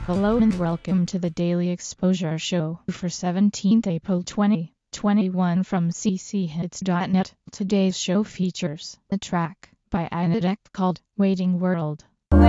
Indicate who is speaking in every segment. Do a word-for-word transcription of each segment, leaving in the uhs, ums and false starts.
Speaker 1: Hello and welcome to the Daily Exposure Show for seventeenth April twenty twenty-one from c c hits dot net. Today's show features a track by Anadek called Waiting World.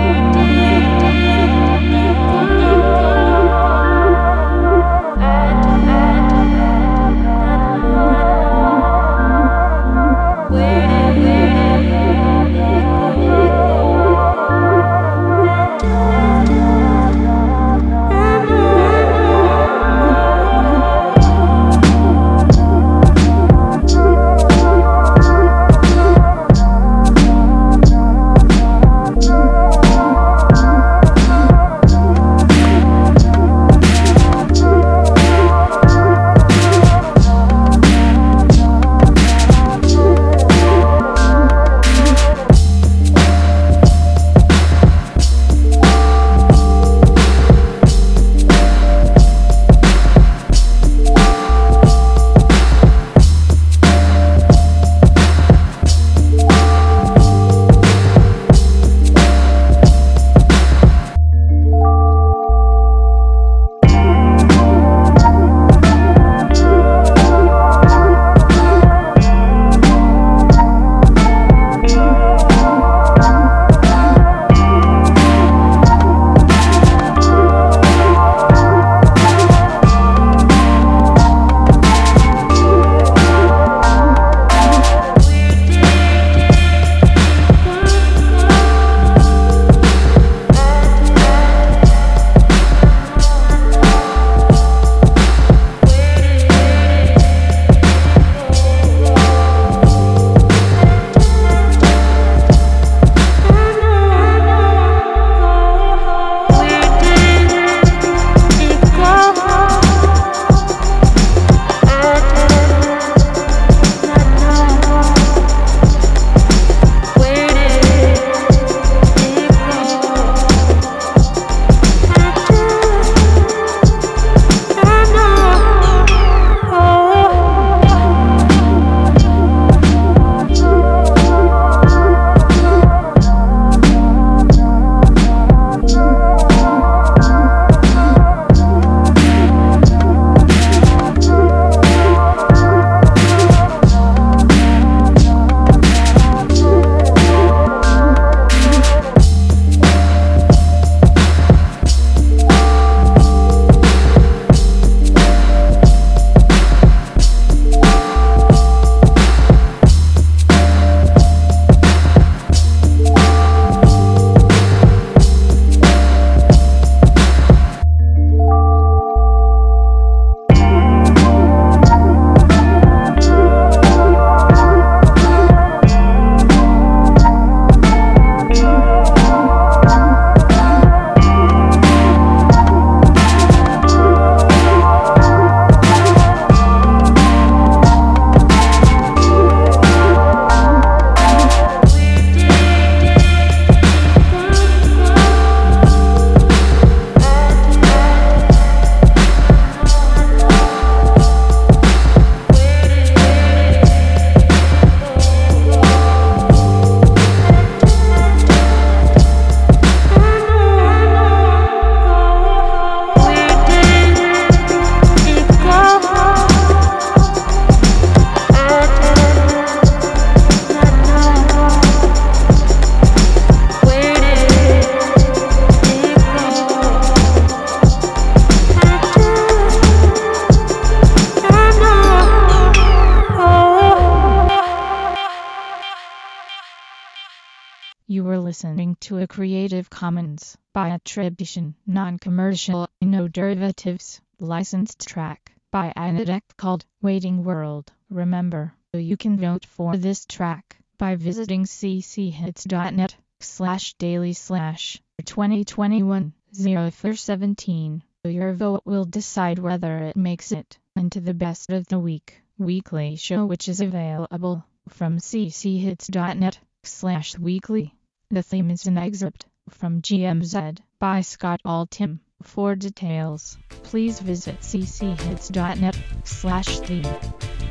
Speaker 1: You were listening to a Creative Commons by attribution, non-commercial, no derivatives, licensed track by Anadek called Waiting World. Remember, you can vote for this track by visiting c c hits dot net slash daily slash twenty twenty-one oh four seventeen. Your vote will decide whether it makes it into the best of the week weekly show, which is available from c c hits dot net slash weekly. The theme is an excerpt from G M Z by Scott Altham. For details, please visit c c hits dot net slash theme.